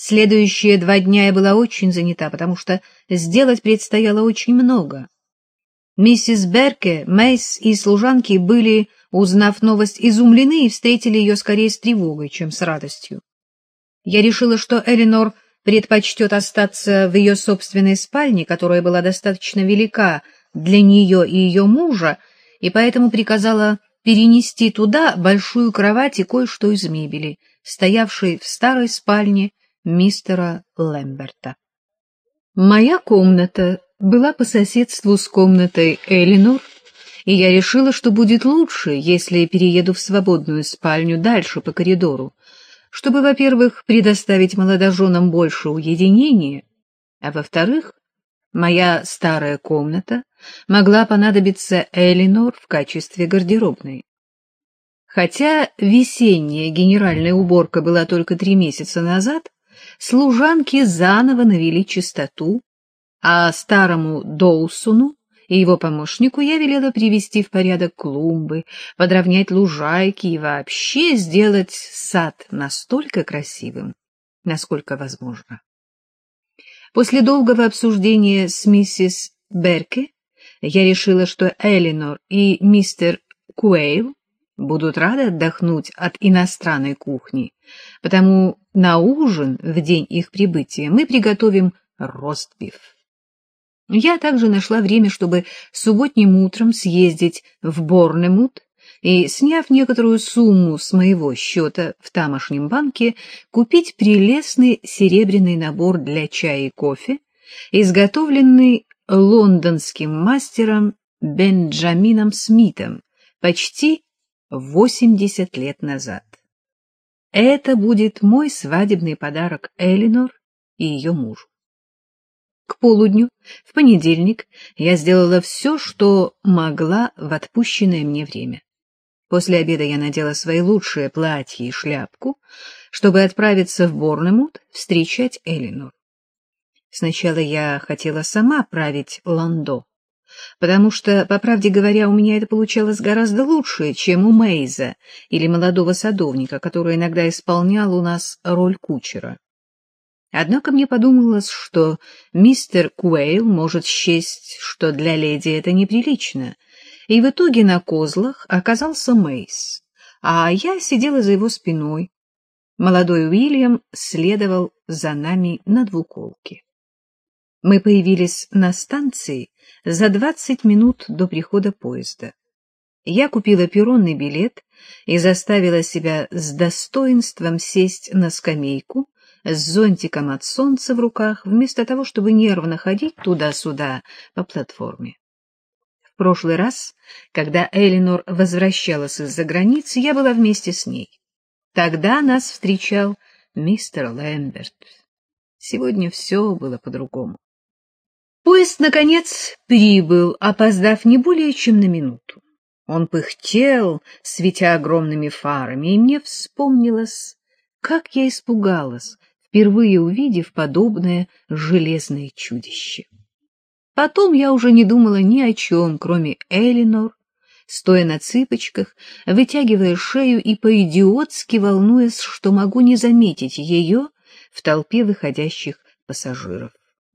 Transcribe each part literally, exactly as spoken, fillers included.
Следующие два дня я была очень занята, потому что сделать предстояло очень много. Миссис Берке, Мейс и служанки были, узнав новость, изумлены и встретили ее скорее с тревогой, чем с радостью. Я решила, что Элинор предпочтет остаться в ее собственной спальне, которая была достаточно велика для нее и ее мужа, и поэтому приказала перенести туда большую кровать и кое-что из мебели, стоявшей в старой спальне мистера Лэмберта. Моя комната была по соседству с комнатой Элинор, и я решила, что будет лучше, если я перееду в свободную спальню дальше по коридору, чтобы, во-первых, предоставить молодоженам больше уединения, а во-вторых, моя старая комната могла понадобиться Элинор в качестве гардеробной. Хотя весенняя генеральная уборка была только три месяца назад, служанки заново навели чистоту, а старому Доусону и его помощнику я велела привести в порядок клумбы, подровнять лужайки и вообще сделать сад настолько красивым, насколько возможно. После долгого обсуждения с миссис Берке я решила, что Элинор и мистер Куэйл будут рады отдохнуть от иностранной кухни, потому на ужин в день их прибытия мы приготовим ростбиф. Я также нашла время, чтобы субботним утром съездить в Борнемут и, сняв некоторую сумму с моего счета в тамошнем банке, купить прелестный серебряный набор для чая и кофе, изготовленный лондонским мастером Бенджамином Смитом почти восемьдесят лет назад. Это будет мой свадебный подарок Элинор и ее мужу. К полудню, в понедельник, я сделала все, что могла в отпущенное мне время. После обеда я надела свои лучшие платья и шляпку, чтобы отправиться в Борнемут встречать Элинор. Сначала я хотела сама править ландо, потому что, по правде говоря, у меня это получалось гораздо лучше, чем у Мейза или молодого садовника, который иногда исполнял у нас роль кучера. Однако мне подумалось, что мистер Куэйл может счесть, что для леди это неприлично, и в итоге на козлах оказался Мейс, а я сидела за его спиной. Молодой Уильям следовал за нами на двуколке. Мы появились на станции за двадцать минут до прихода поезда. Я купила перронный билет и заставила себя с достоинством сесть на скамейку с зонтиком от солнца в руках, вместо того, чтобы нервно ходить туда-сюда по платформе. В прошлый раз, когда Элинор возвращалась из-за границы, я была вместе с ней. Тогда нас встречал мистер Лэмберт. Сегодня все было по-другому. Поезд, наконец, прибыл, опоздав не более чем на минуту. Он пыхтел, светя огромными фарами, и мне вспомнилось, как я испугалась, впервые увидев подобное железное чудище. Потом я уже не думала ни о чем, кроме Элинор, стоя на цыпочках, вытягивая шею и по-идиотски волнуясь, что могу не заметить ее в толпе выходящих пассажиров.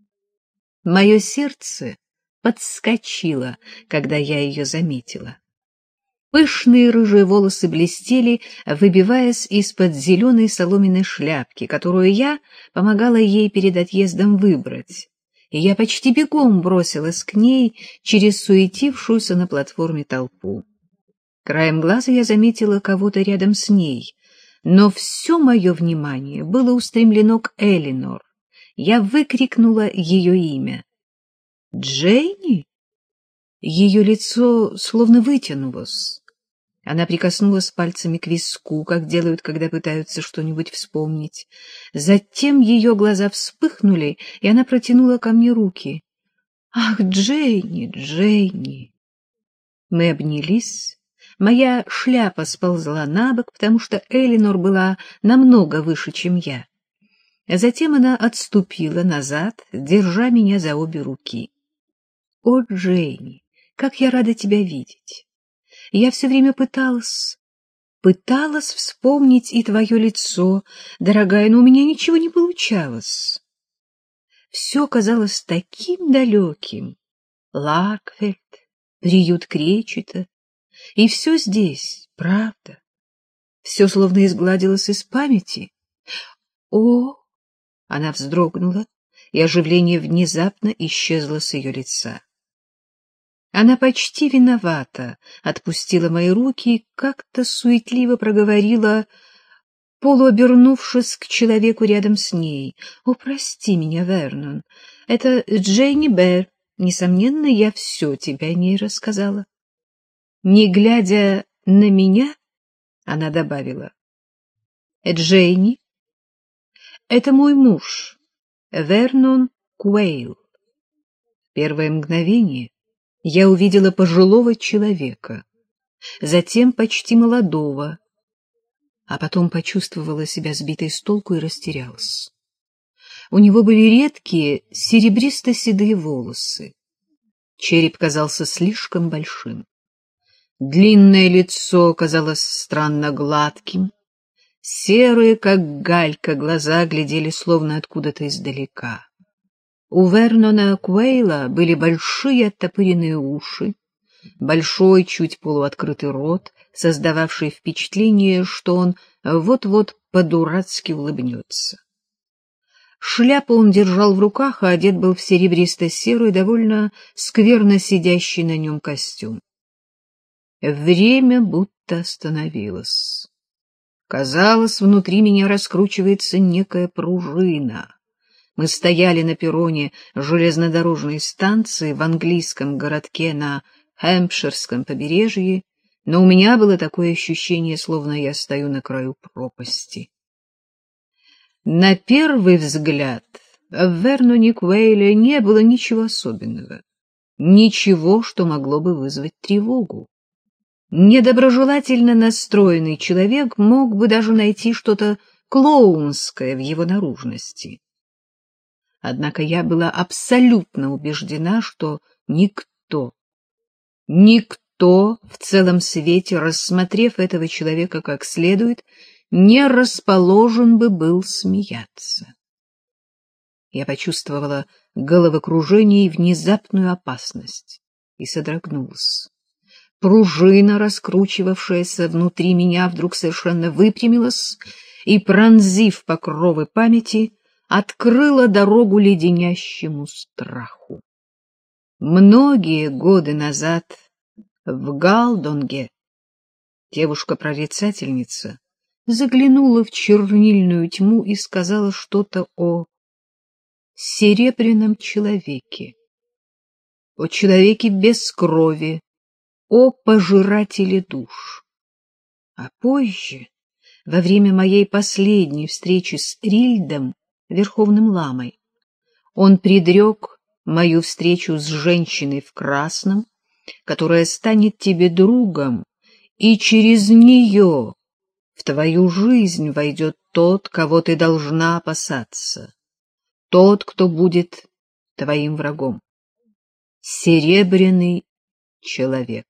Мое сердце подскочило, когда я ее заметила. Пышные рыжие волосы блестели, выбиваясь из-под зеленой соломенной шляпки, которую я помогала ей перед отъездом выбрать, и я почти бегом бросилась к ней через суетившуюся на платформе толпу. Краем глаза я заметила кого-то рядом с ней, но все мое внимание было устремлено к Элинор. Я выкрикнула ее имя. «Дженни?» Ее лицо словно вытянулось. Она прикоснулась пальцами к виску, как делают, когда пытаются что-нибудь вспомнить. Затем ее глаза вспыхнули, и она протянула ко мне руки. «Ах, Дженни, Дженни!» Мы обнялись. Моя шляпа сползла на бок, потому что Элинор была намного выше, чем я. Затем она отступила назад, держа меня за обе руки. «О, Дженни, как я рада тебя видеть! Я все время пыталась пыталась вспомнить и твое лицо, дорогая, но у меня ничего не получалось. Все казалось таким далеким. Ларкфельд, приют Кречета, и все здесь, правда. Все словно изгладилось из памяти. О! Она вздрогнула, и оживление внезапно исчезло с ее лица. Она почти виновата, отпустила мои руки и как-то суетливо проговорила, полуобернувшись к человеку рядом с ней. — О, прости меня, Вернон, это Дженни Берр. Несомненно, я все тебе о ней рассказала. Не глядя на меня, она добавила. — Дженни — это мой муж, Вернон Куэйл. В первое мгновение я увидела пожилого человека, затем почти молодого, а потом почувствовала себя сбитой с толку и растерялась. У него были редкие серебристо-седые волосы. Череп казался слишком большим. Длинное лицо казалось странно гладким. Серые, как галька, глаза глядели словно откуда-то издалека. У Вернона Куэйла были большие оттопыренные уши, большой, чуть полуоткрытый рот, создававший впечатление, что он вот-вот по-дурацки улыбнется. Шляпу он держал в руках, а одет был в серебристо-серый, довольно скверно сидящий на нем костюм. Время будто остановилось. Казалось, внутри меня раскручивается некая пружина. Мы стояли на перроне железнодорожной станции в английском городке на Хэмпширском побережье, но у меня было такое ощущение, словно я стою на краю пропасти. На первый взгляд в Верноне Куэйле не было ничего особенного, ничего, что могло бы вызвать тревогу. Недоброжелательно настроенный человек мог бы даже найти что-то клоунское в его наружности. Однако я была абсолютно убеждена, что никто, никто в целом свете, рассмотрев этого человека как следует, не расположен бы был смеяться. Я почувствовала головокружение и внезапную опасность и содрогнулась. Пружина, раскручивавшаяся внутри меня, вдруг совершенно выпрямилась и, пронзив покровы памяти, открыла дорогу леденящему страху. Многие годы назад в Галдонге девушка-прорицательница заглянула в чернильную тьму и сказала что-то о серебряном человеке, о человеке без крови, о пожирателе душ. А позже, во время моей последней встречи с Рильдом, Верховным Ламой, он предрек мою встречу с женщиной в красном, которая станет тебе другом, и через нее в твою жизнь войдет тот, кого ты должна опасаться, тот, кто будет твоим врагом. Серебряный человек.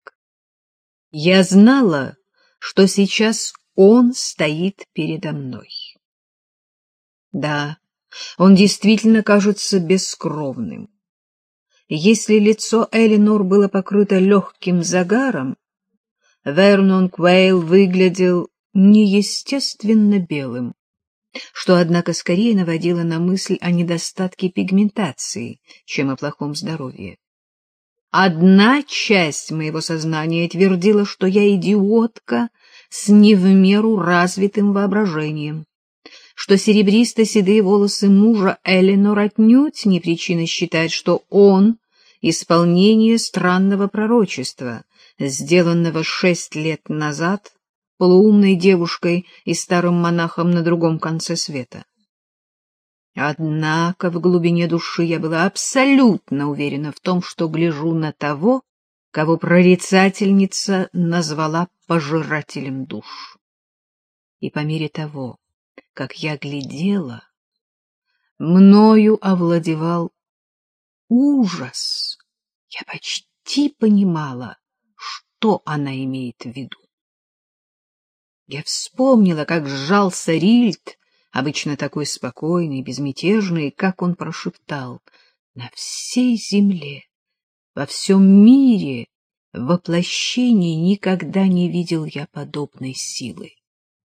Я знала, что сейчас он стоит передо мной. Да, он действительно кажется бескровным. Если лицо Элинор было покрыто легким загаром, Вернон Куэйл выглядел неестественно белым, что, однако, скорее наводило на мысль о недостатке пигментации, чем о плохом здоровье. Одна часть моего сознания твердила, что я идиотка с не в меру развитым воображением, что серебристо-седые волосы мужа Элинор отнюдь не причина считать, что он — исполнение странного пророчества, сделанного шесть лет назад полуумной девушкой и старым монахом на другом конце света. Однако в глубине души я была абсолютно уверена в том, что гляжу на того, кого прорицательница назвала пожирателем душ. И по мере того, как я глядела, мною овладевал ужас. Я почти понимала, что она имеет в виду. Я вспомнила, как сжался Рильд, обычно такой спокойный, безмятежный, и как он прошептал: «На всей земле, во всем мире воплощений никогда не видел я подобной силы».